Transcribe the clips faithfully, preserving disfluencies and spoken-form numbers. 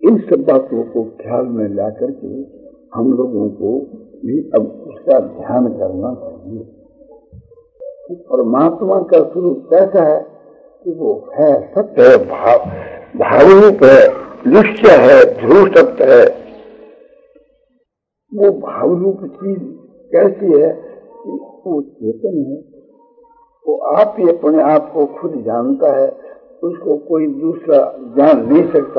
इन सब बातों को ख्याल में ला करके हम लोगों को भी अब उसका ध्यान करना चाहिए। परमात्मा का स्वरूप कैसा है कि वो है, सत्य है, भाव भावरूप है, निश्चय है, ध्रुव सत्य है। वो भावरूप चीज कैसी है कि वो चेतन है, वो आप ही अपने आप को खुद जानता है, उसको कोई दूसरा जान नहीं सकता।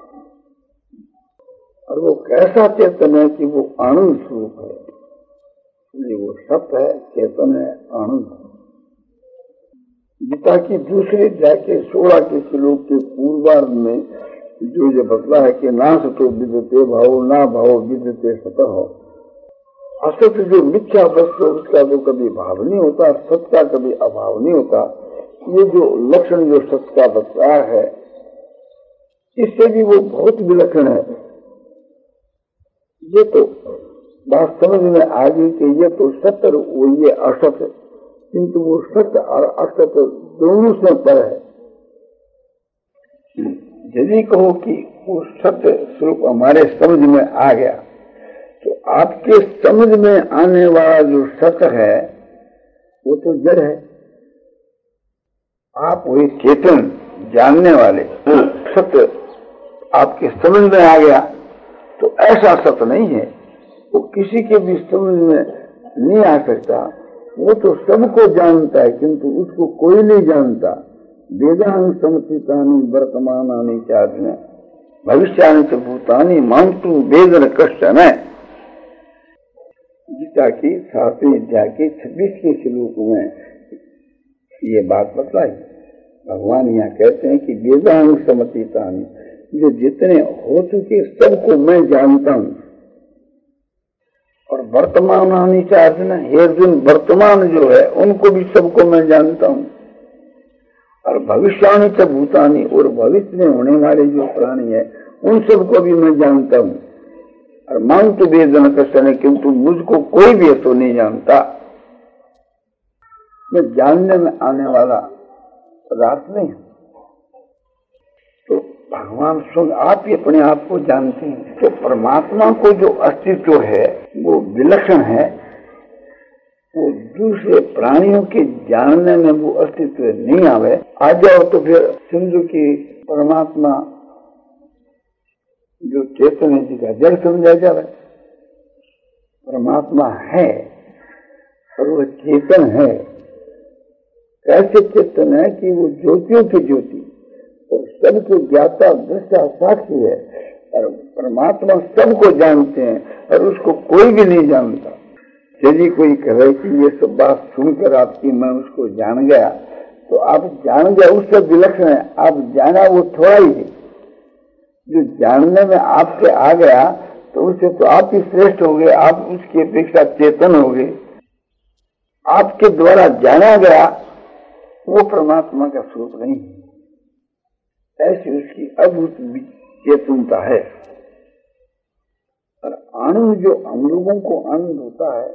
और वो कैसा चेतन है कि वो आनंद स्वरूप है, इसलिए वो सत्य है, चेतन है, आनंद है। गीता की दूसरे जाके सोलह के श्लोक के पूर्वार्ध में जो ये बतला है कि ना सतो विदते भाव, ना भाव विदते सतः हो। असत जो मिथ्या वस्तु उसका जो कभी भाव नहीं होता, सत्य का कभी अभाव नहीं होता। ये जो लक्षण जो सत्य का बतलाया है, इससे भी वो बहुत विलक्षण है। ये तो बात समझ में आ गई कि ये तो सत्य वो ये असत है, किंतु वो सत्य और असत दोनों से पर है। यदि कहो कि वो सत्य स्वरूप हमारे समझ में आ गया, तो आपके समझ में आने वाला जो सत्य है वो तो जड़ है। आप वही चेतन जानने वाले सत्य आपके समझ में आ गया, तो ऐसा सत्य नहीं है, वो किसी के भी समझ में नहीं आ सकता। वो तो सबको जानता है, किंतु उसको कोई नहीं जानता। वेदांग समचितानि वर्तमानानि चार्य भविष्यानि च भूतानि मां तु वेदन कश्चन। गीता की सातवें अध्याय के छब्बीस के श्लोक में ये बात बतलाई। भगवान यहाँ कहते हैं कि वेदांग समचितानि, जो जितने हो चुके सबको मैं जानता हूँ। और वर्तमान आनी चाहते ना, ये दिन वर्तमान जो है उनको भी सबको मैं जानता हूँ। और भविष्यानि च भूतानि, और भविष्य में होने वाले जो प्राणी है उन सबको भी मैं जानता हूँ। और मांग तो वेदन कश्चन, किंतु मुझको कोई भी तो नहीं जानता। मैं जानने में आने वाला पदार्थ नहीं। तो भगवान स्वयं आप ही अपने आप को जानते हैं। तो परमात्मा को जो अस्तित्व है वो विलक्षण है, वो दूसरे प्राणियों के जानने में वो अस्तित्व नहीं आवे। आ जाओ तो फिर समझो कि परमात्मा जो चेतन है जी का जड़ समझा जाए। परमात्मा है और वो चेतन है। कैसे चेतन है कि वो ज्योतियों की ज्योति और सबको ज्ञाता दृष्टा साक्षी है। और परमात्मा सबको जानते हैं और उसको कोई भी नहीं जानता। यदि कोई कहे कि ये सब बात सुनकर आपकी मैं उसको जान गया, तो आप जान गया उससे विलक्षण है। आप जाना वो थोड़ा ही है। जो जानने में आपसे आ गया तो उससे तो आप ही श्रेष्ठ हो गए, आप उसकी अपेक्षा चेतन हो गए। आपके द्वारा जाना गया वो परमात्मा का स्वरूप नहीं है। ऐसी उसकी अद्भुत चेतनता है। और आनंद जो हम लोगों को आनंद होता है,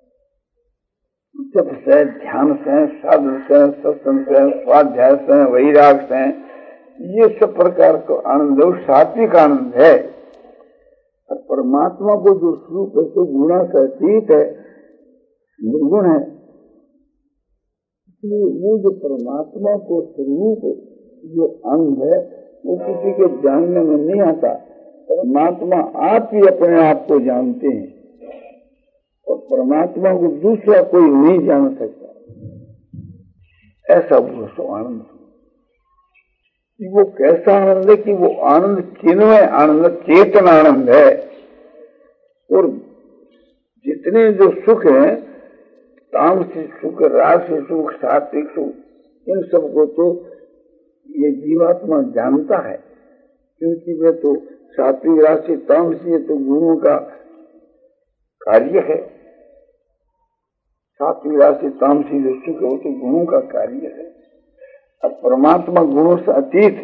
जप से, ध्यान से, साधन से, सत्संग से, स्वाध्याय से, वैराग से, ये सब प्रकार का आनंद है, सात्विक आनंद है। और परमात्मा को जो स्वरूप है तो गुणा से अतीत है, निर्गुण है। इसलिए वो जो परमात्मा को स्वरूप जो अंग है वो किसी के जानने में नहीं आता। परमात्मा आप ही अपने आप को जानते हैं और परमात्मा को दूसरा कोई नहीं जान सकता। ऐसा वो सो आनंद। वो कैसा आनंद है कि वो आनंद चिन्मय आनंद, चेतन आनंद है। और जितने जो सुख है, तामसिक सुख, राजसिक सुख, सात्विक सुख, इन सबको तो ये जीवात्मा जानता है, क्योंकि वे तो सात्विक, राजसिक, तामसिक तो गुणों का कार्य है। सात्विक, राजसिक, तामसिक जो सुख है वो तो गुणों का कार्य है। अब परमात्मा गुणों से अतीत,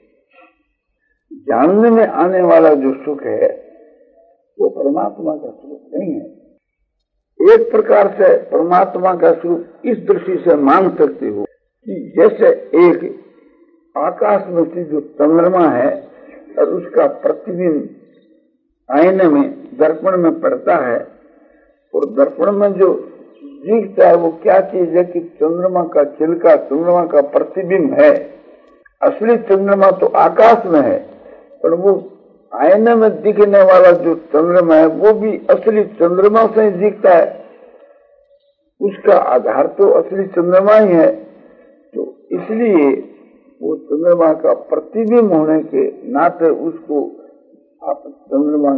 जानने में आने वाला जो सुख है वो परमात्मा का स्वरूप नहीं है। एक प्रकार से परमात्मा का स्वरूप इस दृष्टि से मान सकते हो कि जैसे एक आकाश में से जो चंद्रमा है और उसका प्रतिबिंब आईने में, दर्पण में पड़ता है, और दर्पण में जो दिखता है वो क्या चीज है कि चंद्रमा का चिलका, चंद्रमा का प्रतिबिंब है। असली चंद्रमा तो आकाश में है, पर वो आईने में दिखने वाला जो चंद्रमा है वो भी असली चंद्रमा से ही दिखता है, उसका आधार तो असली चंद्रमा ही है। तो इसलिए वो चंद्रमा का प्रतिबिंब होने के नाते उसको आप चंद्रमा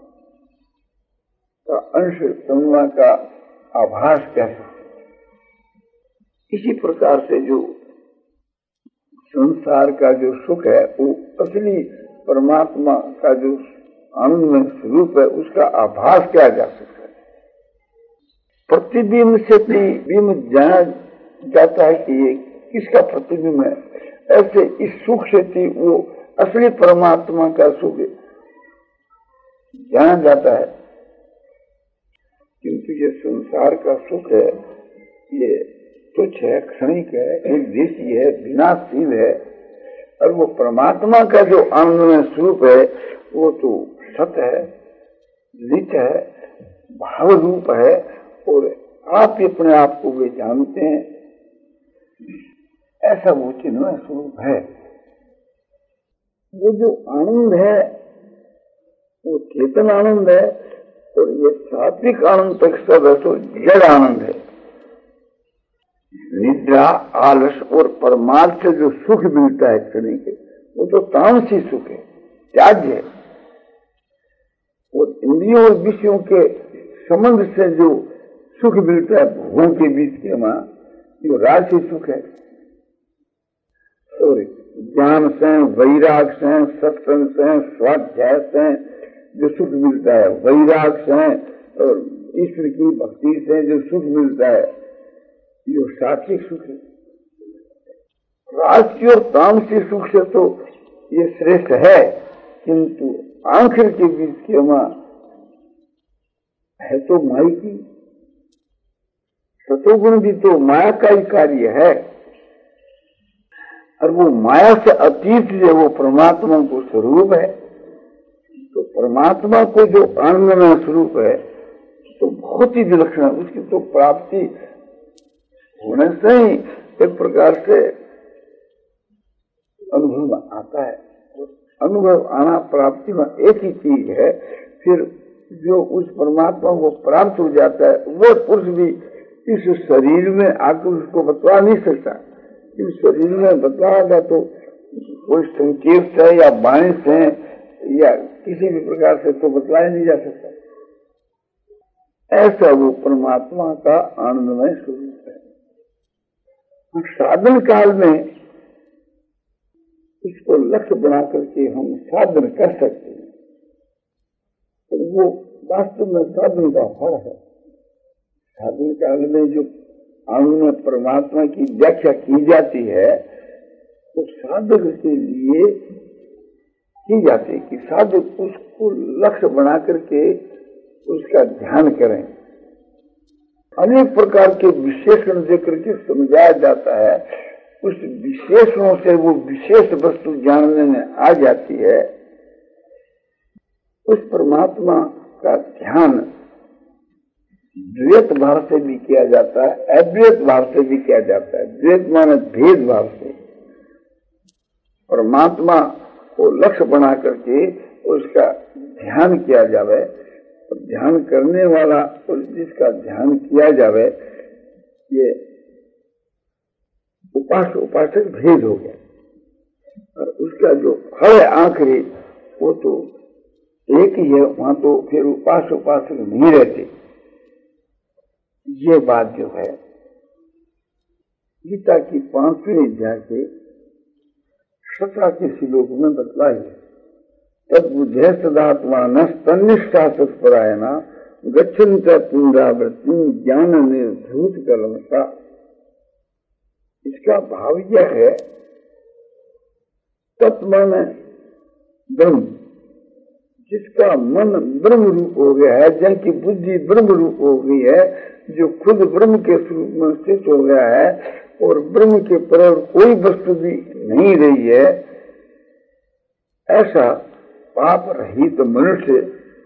का अंश, चंद्रमा का आभास कह सकते। इसी प्रकार से जो संसार का जो सुख है वो असली परमात्मा का जो आनंदमय स्वरूप है उसका आभास किया जा सकता है। प्रतिबिंब से प्रतिबिंब जाना जाता है कि ये किसका प्रतिबिंब है, ऐसे इस सुख से थी वो असली परमात्मा का सुख जाना जाता है। क्योंकि ये संसार का सुख है ये तुच्छ है, क्षणिक है, एक देशी है, विनाशशील है, और वो परमात्मा का जो आनंदमय स्वरूप है वो तो सत है, नित्य है, भाव रूप है, और आप ही अपने आप को वे जानते हैं, ऐसा वो चिन्मय स्वरूप है। वो जो आनंद है वो चेतन आनंद है, और ये सात्विक आनंद तक सब है तो जड़ आनंद है। निद्रा, आलस और परमार्थ से जो सुख मिलता है क्षण के, वो तो तामसी सुख है, त्याज्य है। और इंद्रियों और विषयों के संबंध से जो सुख मिलता है भोगों के बीच के वहां, जो राशि सुख है। और ज्ञान से, वैराग से, सत्संग से, स्वाध्याय से जो सुख मिलता है, वैराग से और ईश्वर की भक्ति से जो सुख मिलता है, ये सात्विक सुख है। राजसी और तामसी सुख से तो ये श्रेष्ठ है, किंतु आखिर के बीच के वहां है तो माया की। सतोगुण भी तो माया का ही कार्य है, और वो माया से अतीत जो वो परमात्मा को स्वरूप है। तो परमात्मा को जो आनंदमय स्वरूप है तो बहुत ही विलक्षण है, उसकी तो प्राप्ति होने से ही एक प्रकार से अनुभव आता है। अनुभव आना प्राप्ति में एक ही चीज है। फिर जो उस परमात्मा को प्राप्त हो जाता है वो पुरुष भी इस शरीर में आकर उसको बतला नहीं सकता। इस शरीर में बतलाएगा तो कोई संकेत से या बाणी से या किसी भी प्रकार से तो बतलाया नहीं जा सकता। ऐसा वो परमात्मा का आनंदमय स्वरूप है। साधन काल में इसको लक्ष्य बना करके हम साधन कर सकते हैं, तो वो वास्तव में साधन का फल है। साधन काल में जो आनंद परमात्मा की व्याख्या की जाती है वो साधक के लिए की जाती है कि साधक उसको लक्ष्य बना करके उसका ध्यान करें। अनेक प्रकार के विशेषण देकर के समझाया जाता है, उस विशेषणों से वो विशेष वस्तु जानने में आ जाती है। उस परमात्मा का ध्यान द्वैत भाव से भी किया जाता है, अद्वैत भाव से भी किया जाता है। द्वैत माने भेद भाव से परमात्मा को लक्ष्य बना करके उसका ध्यान किया जावे, और ध्यान करने वाला और जिसका ध्यान किया जावे, ये उपास उपासक भेद हो गया। और उसका जो फल है आखिरी वो तो एक ही है, वहां तो फिर उपास उपासक नहीं रहते। ये बात जो है गीता की पांचवें अध्याय के सत्रह के श्लोक में बतलाई है। तब बुद्धे सदात्मा न तन्निष्ठा सत्परायणा गच्छन्त पुनरावृत्ति ज्ञान निर्धूत कलमसा। इसका भाव यह है, तत्व में ब्रह्म, जिसका मन ब्रह्म रूप हो गया है, जिनकी बुद्धि ब्रह्म रूप हो गई है, जो खुद ब्रह्म के स्वरूप में स्थित हो गया है और ब्रह्म के पर कोई वस्तु भी नहीं रही है, ऐसा पाप रहित तो मनुष्य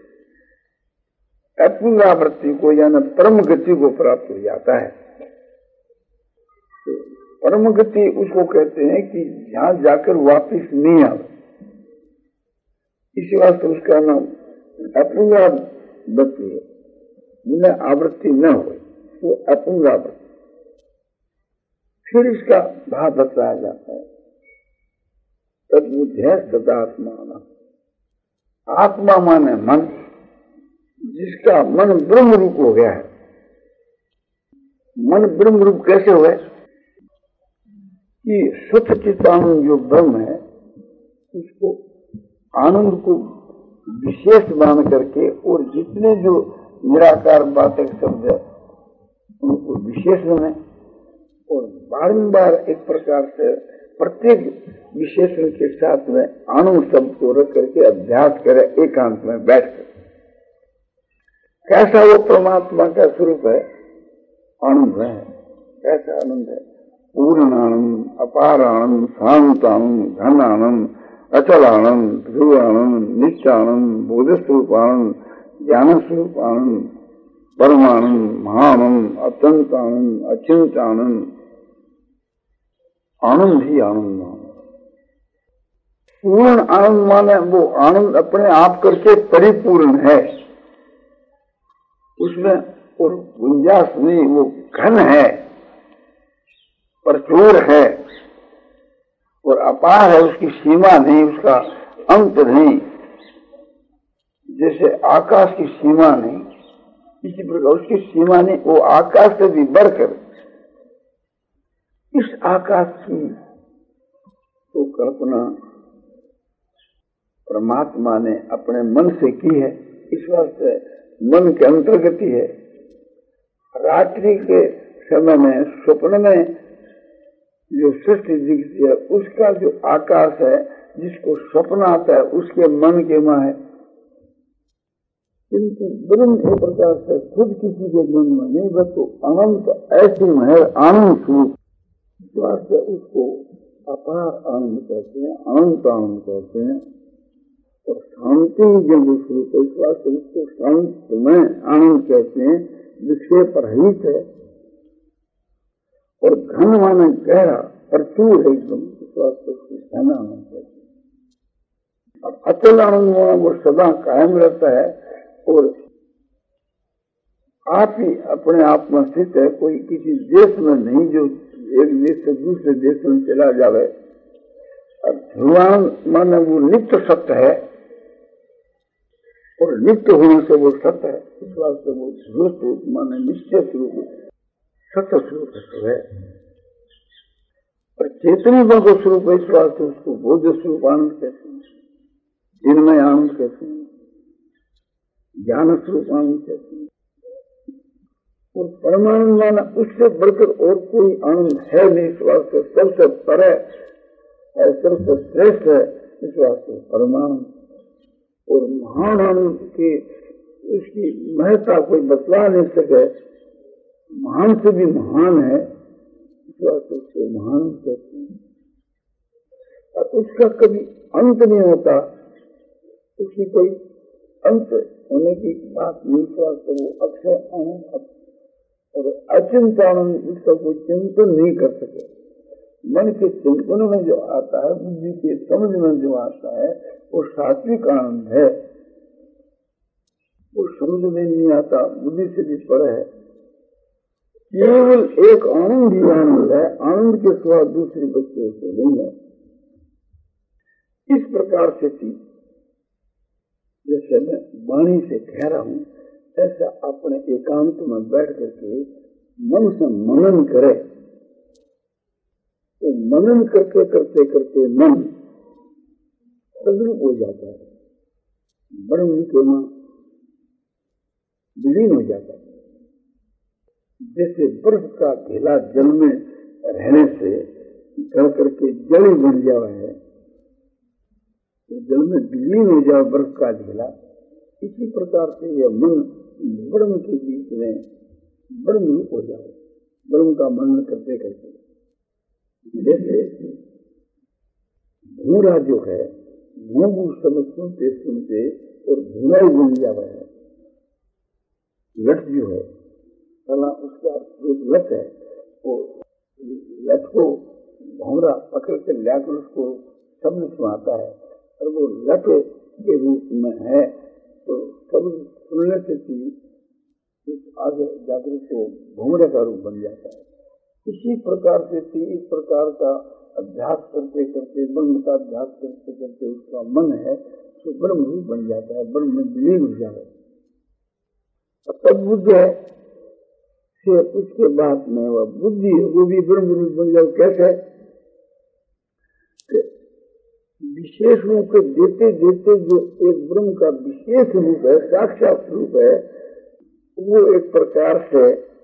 अपुनरावृत्ति को यानी परम गति को प्राप्त हो जाता है। तो परम गति उसको कहते हैं कि जहां जाकर वापिस नहीं आवे, इसी वास्ते उसका नाम अपुनरावृत्ति है। उन्हें आवृत्ति न हो, वो अपुनरावृत्ति। फिर इसका भाव बताया जाता है, तद्बुद्ध है सदात्मा। आत्मा माने मन, जिसका मन ब्रह्म रूप हो गया है। मन ब्रह्म रूप कैसे हुए कि सुख चित्तानंद जो ब्रह्म है उसको आनंद को विशेष मान करके और जितने जो निराकार बातें शब्द है उनको विशेष बने और बारंबार एक प्रकार से प्रत्येक विशेषण के साथ में आनंद शब्द को रख करके अभ्यास करे एकांत में बैठ कर। कैसा वो परमात्मा का स्वरूप है? आनंद है। कैसा आनंद है? पूर्ण आनंद, अपार आनंद, शांत आनंद, घन आनंद, अचल आनंद, ध्रुव आनंद, नित्य आनंद, बोध स्वरूप आनंद, ज्ञान स्वरूप आनंद, परमानंद, महानंद, अत्यंत आनंद, अचिंत आनंद, आनंद ही आनंद। पूर्ण आनंद माने वो आनंद अपने आप करके परिपूर्ण है, उसमें और गुंजाश नहीं, वो घन है, प्रचुर है और अपार है, उसकी सीमा नहीं, उसका अंत नहीं। जैसे आकाश की सीमा नहीं, इसी प्रकार उसकी सीमा नहीं, वो आकाश से भी बढ़कर। इस आकाश की तो कल्पना परमात्मा ने अपने मन से की है, इस वास्ते मन के अंतर्गति है। रात्रि के समय में स्वप्न में जो सृष्टि दिखती है उसका जो आकाश है जिसको स्वप्न आता है उसके मन के मां है, किंतु ब्रह्म एक प्रकार से खुद किसी के मन में नहीं, बस तो अनंत ऐसी है आनंद स्वरूप। इस वास्ते उसको अपार आनंद कहते हैं, अनंत आनंद कहते हैं। और शांति जब स्वरूप है, इस वास्ते उसको शांतमय आनंद कहते हैं, विक्षेप रहित है। और घन माने गहरा, प्रचुर है एकदम, इस वास्ते उसको घन आनंद कहते हैं। और अचल आनंद माना वो सदा कायम रहता है और आप ही अपने आप में स्थित है, कोई किसी देश में नहीं जो एक देश से दूसरे देश में चला जावे। और ध्रुवान माने वो नित्य सत्य है और नित्य होने से वो सत्य है, इस वास्ते वो ध्रुव स्वरूप माने निश्चय स्वरूप सत्य स्वरूप है। और चेतनी को स्वरूप है, इस वास्ते उसको बोध स्वरूप आनंद कहते हैं, जिनमें आनंद कहते हैं, ज्ञान स्वरूप आनंद कहते हैं। और परमानंद माना उससे बढ़कर और कोई आनंद है नहीं, इस वास्ते सबसे परे और सबसे श्रेष्ठ है, इस वास्ते परमानंद। और महान आनंद की उसकी महत्ता कोई बतला नहीं सके, महान से भी महान है, इस वास्ते उसको महान कहते हैं। और उसका कभी अंत नहीं होता, उसकी कोई अंत होने की बात नहीं, इस वास्ते वो अक्षय आनंद और अचिंत आनंद, इसका कोई चिंतन नहीं कर सके। मन के चिंतन में जो आता है, बुद्धि के समझ में जो आता है, वो सात्विक आनंद है। वो समझ में नहीं आता, बुद्धि से भी परे है। केवल एक आनंद ही आनंद है, आनंद के सिवा दूसरी वस्तु तो नहीं है। इस प्रकार से थी, जैसे मैं वाणी से कह रहा हूं, ऐसा अपने एकांत में बैठ करके मन से मनन करे, तो मनन करते करते करते मन तद्रूप हो जाता है, ब्रह्म के में विलीन हो जाता है। जैसे बर्फ का ढेला जल में रहने से गल करके जल ही बन जावा है, तो जल में विलीन हो जाए बर्फ का ढेला, इसी प्रकार से यह मन ब्रह्म के बीच में ब्रह्म रूप हो जाए, ब्रह्म का मनन करते करते। जैसे भूरा जो है मुंह समझ सुनते सुनते और भूरा ही बन जावा है। लठ जो है फला उसका एक लठ है, वो लठ को भौरा पकड़ कर लाकर उसको शब्द सुनाता है और वो लठ के रूप में है, तो शब्द सुनने से भी उस आगे जाकर को भौरे का रूप बन जाता है। इसी प्रकार से इस प्रकार का अभ्यास करते करते ब्रह्म का अभ्यास करते करते उसका मन है तो ब्रह्म रूप बन जाता है, ब्रह्म में विलीन हो जाता है। तब बुद्धि है फिर उसके बाद में वह बुद्धि वो भी ब्रह्म रूप बन जाए। कैसे? विशेष रूप के देते देते जो एक ब्रह्म का विशेष रूप है, साक्षात रूप है, वो एक प्रकार से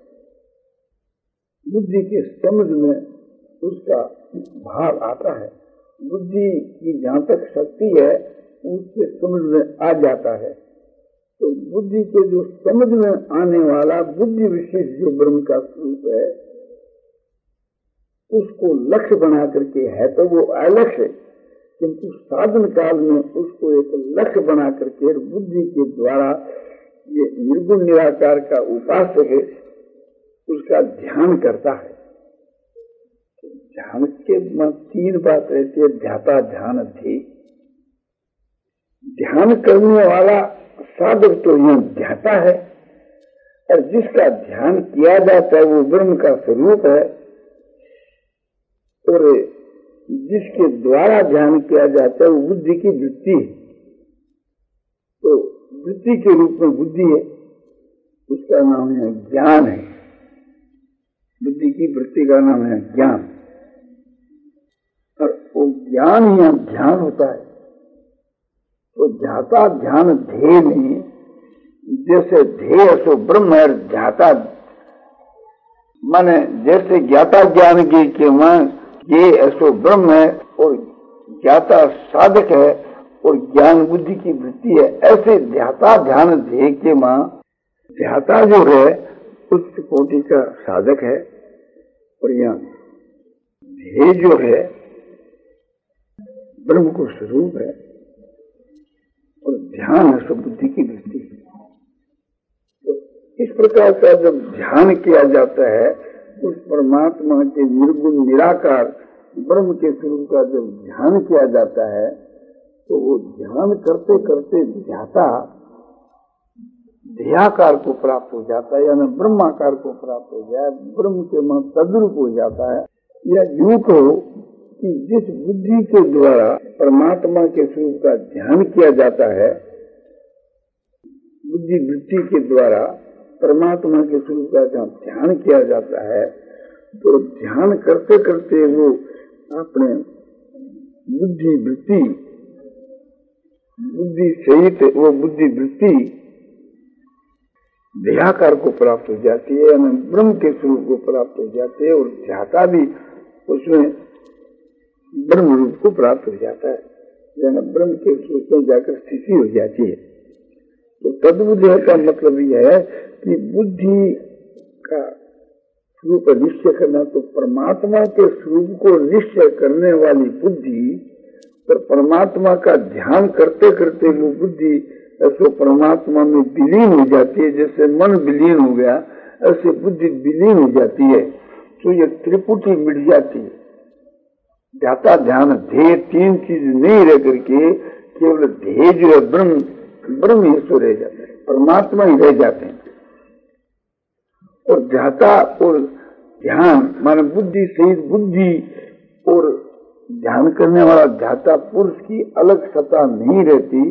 बुद्धि के समझ में उसका भाव आता है। बुद्धि की जहाँ तक शक्ति है उसके समझ में आ जाता है। तो बुद्धि के जो समझ में आने वाला बुद्धि विशेष जो ब्रह्म का स्वरूप है उसको लक्ष्य बना करके है, तो वो अलक्ष्य है, किंतु साधन काल में उसको एक लक्ष्य बना करके बुद्धि के द्वारा ये निर्गुण निराकार का उपासक है उसका ध्यान करता है। ध्यान के तीन बात रहती है, ध्याता ध्यान धी। ध्यान करने वाला साधक तो यह ध्याता है और जिसका ध्यान किया जाता है वो ब्रह्म का स्वरूप है, और जिसके द्वारा ध्यान किया जाता है वो बुद्धि की वृत्ति है। तो वृत्ति के रूप में बुद्धि है, उसका नाम है ज्ञान है। बुद्धि की वृत्ति का नाम है ज्ञान, और वो ज्ञान या ध्यान होता है। तो ध्याता ध्यान ध्येय में जैसे ध्येय सो ब्रह्म है, ध्याता माने जैसे ज्ञाता ज्ञान की के मान ये ऐसो ब्रह्म है और ज्ञाता साधक है और ज्ञान बुद्धि की वृत्ति है, ऐसे ध्याता ध्यान ध्येय के मां ध्याता जो है उच्च कोटि का साधक है और यहाँ ध्येय जो है ब्रह्म को स्वरूप है और ध्यान है सो बुद्धि की वृत्ति। तो इस प्रकार का जब ध्यान किया जाता है उस परमात्मा के निर्गुण निराकार ब्रह्म के स्वरूप का जब ध्यान किया जाता है तो वो ध्यान करते करते ध्याता ध्येयाकार को प्राप्त हो जाता है, यानी ब्रह्माकार को प्राप्त हो जाए, ब्रह्म के मन तद्रूप हो जाता है। या यूं कहो कि जिस बुद्धि के द्वारा परमात्मा के स्वरूप का ध्यान किया जाता है, बुद्धि वृत्ति के द्वारा परमात्मा के स्वरूप का जहाँ ध्यान किया जाता है, तो ध्यान करते करते वो अपने बुद्धि वृत्ति बुद्धि सहित वो बुद्धि वृत्ति ध्येयाकार को प्राप्त हो जाती है, यानी ब्रह्म के स्वरूप को प्राप्त हो जाती है, और ध्याता भी उसमें ब्रह्म रूप को प्राप्त हो जाता है, यानी ब्रह्म के स्वरूप में जाकर स्थिति हो जाती है। तो तद्बुद्धि का मतलब यह है कि बुद्धि का स्वरूप निश्चय करना, तो परमात्मा के स्वरूप को निश्चय करने वाली बुद्धि और परमात्मा का ध्यान करते करते वो बुद्धि ऐसे परमात्मा में विलीन हो जाती है। जैसे मन विलीन हो गया ऐसे बुद्धि विलीन हो जाती है, तो ये त्रिपुटी मिट जाती है। ध्याता ध्यान ध्येय तीन चीज नहीं रह करके केवल ध्येय जो है ब्रह्म ब्रह्म ही तो रह जाते हैं, परमात्मा ही रह जाते हैं। और ध्याता और ध्यान माने बुद्धि सहित बुद्धि और ध्यान करने वाला ध्याता पुरुष की अलग सत्ता नहीं रहती,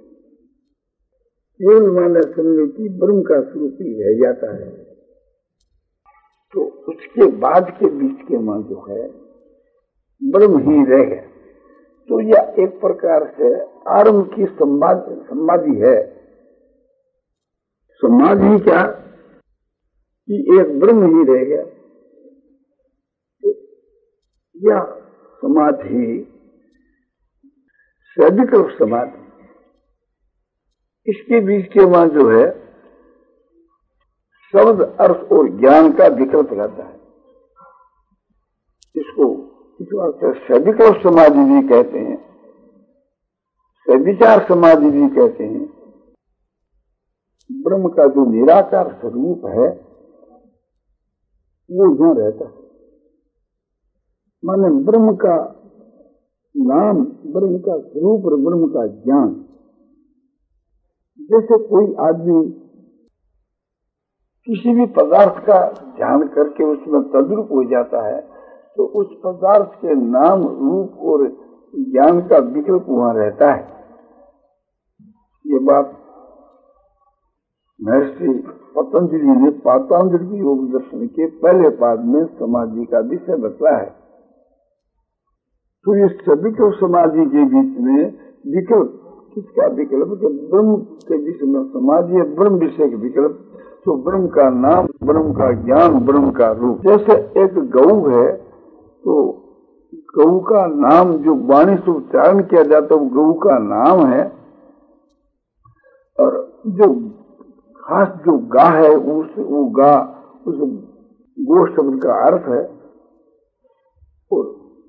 केवल माने समझो कि ब्रह्म का स्वरूप ही रह जाता है। तो उसके बाद के बीच के मां जो है ब्रह्म ही रह गया। तो यह एक प्रकार से आरंभ की समाधि है। समाधि क्या कि एक ब्रह्म ही रह गया। तो यह समाधि सविकल्प समाधि, इसके बीच के वहां जो है शब्द अर्थ और ज्ञान का विकल्प रहता है। इसको सविकल्प समाधि भी कहते हैं। सविचार समाधि भी कहते हैं। ब्रह्म का जो निराकार स्वरूप है वो यहाँ रहता है। माने ब्रह्म का नाम, ब्रह्म का स्वरूप और ब्रह्म का ज्ञान। जैसे कोई आदमी किसी भी पदार्थ का ध्यान करके उसमें तद्रूप हो जाता है तो उस पदार्थ के नाम, रूप और ज्ञान का विकल्प वहां रहता है। ये बात महर्षि पतंजलि ने पातंजलि योग दर्शन के पहले पाद में समाधि का विषय बतलाया है। तो ये सभी को समाधि के बीच में विकल्प, किसका विकल्प? तो ब्रह्म के बीच में समाधि है, ब्रह्म विषय के विकल्प। तो ब्रह्म का नाम, ब्रह्म का ज्ञान, ब्रह्म का रूप। जैसे एक गऊ है तो गऊ का नाम जो वाणी से उच्चारण किया जाता है वो गऊ का नाम है, और जो खास जो गा है उस वो गा उस गो शब्द का अर्थ है। और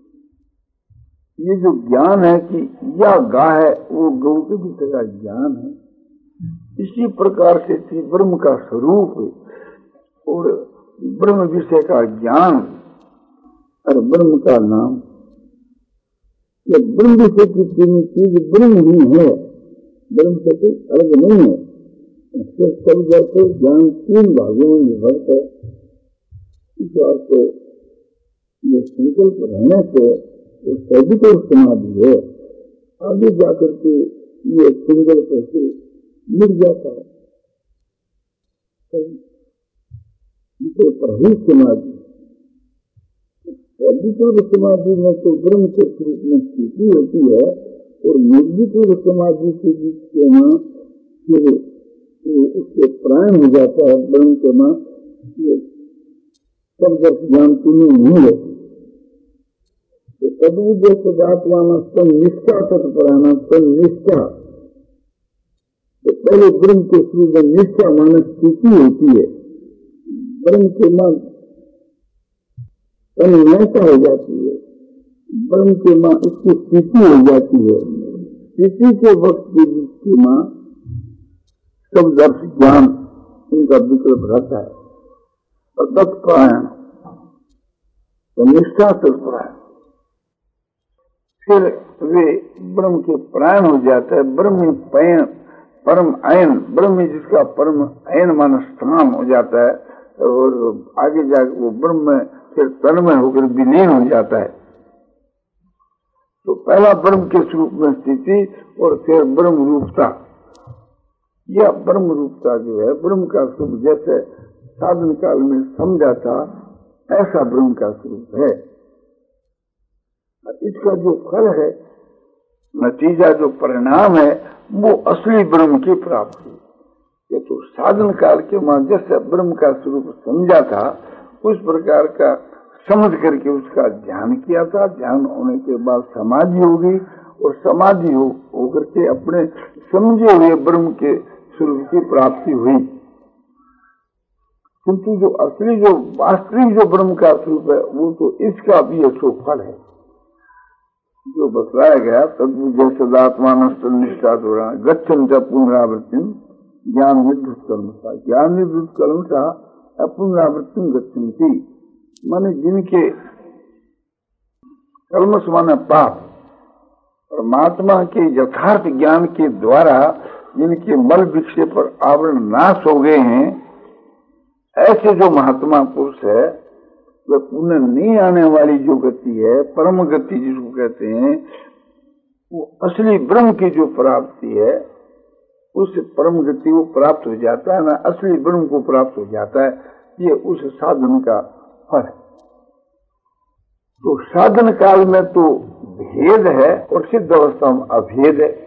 ये जो ज्ञान है कि यह गा है वो गौ के भीतर का ज्ञान है। इसी प्रकार से ब्रह्म का स्वरूप और ब्रह्म विषय का ज्ञान और ब्रह्म का नाम। ये ब्रह्म विषय की तीन चीज ब्रह्म ही है, ब्रह्म से कोई अलग नहीं है। सब जैसे ज्ञान तीन भागों में विभक्त है। इस बात को ये संकल्प रहने से वो सभी को समाधि है। आगे जाकर के ये संकल्प से मिट जाता है, इसे पहली समाधि। सभी समाधि में तो ब्रह्म के स्वरूप में स्थिति होती है, और निर्विकल्प समाधि के बीच में फिर उसके प्राण हो जाता है ब्रह्म के मां। सब जब ज्ञान तुम्हें नहीं रहती तो तदुद्देश्य आत्मा तम निष्ठा तत्पराना, तम निष्ठा। तो पहले ब्रह्म के स्वरूप में निष्ठा मानस स्थिति होती है, ब्रह्म के मां तन्मयता हो जाती है, ब्रह्म के मां इसकी स्थिति हो जाती है। स्थिति के वक्त के बीच की मां सब दर्श ज्ञान इनका विकल्प रहता है। और तत्परायण तो निष्ठा तत्परायण, फिर वे ब्रह्म के प्राण हो जाता है। ब्रह्म पैन परम अयन, ब्रह्म जिसका परम अयन माना स्थान हो जाता है, और आगे जाकर वो ब्रह्म में फिर तन्मय होकर विलीन हो जाता है। तो पहला ब्रह्म के स्वरूप में स्थिति और फिर ब्रह्म रूपता। यह ब्रह्म रूपता जो है ब्रह्म का स्वरूप, जैसे साधन काल में समझा था ऐसा ब्रह्म का स्वरूप है। इसका जो फल है, नतीजा जो परिणाम है, वो असली ब्रह्म की प्राप्ति। ये तो साधन काल के मां जैसे ब्रह्म का स्वरूप समझा था उस प्रकार का समझ करके उसका ध्यान किया था। ध्यान होने के बाद समाधि होगी, और समाधि हो होकर के अपने समझे हुए ब्रह्म के स्वरूप की प्राप्ति हुई। किंतु जो असली जो वास्तविक जो ब्रह्म का स्वरूप है वो तो इसका भी अच्छो फल है जो बतलाया गया। तद्बुद्धे सदात्मान निष्ठा द्वारा गच्छन च पुनरावृत्ति ज्ञान निवृत्त कर्मसा, ज्ञान निवृत्त कर्मसा अपुनरावृत्ति गच्छन्ति। माने जिनके कर्मस माने पाप परमात्मा के यथार्थ ज्ञान के द्वारा जिनके मल विक्षेप पर आवरण नाश हो गए हैं, ऐसे जो महात्मा पुरुष है वह पुनः नहीं आने वाली जो गति है, परम गति जिसको कहते हैं, वो असली ब्रह्म की जो प्राप्ति है उस परम गति को प्राप्त हो जाता है ना, असली ब्रह्म को प्राप्त हो जाता है। ये उस साधन का फल है। तो साधन काल में तो भेद है और सिद्ध अवस्था में अभेद है।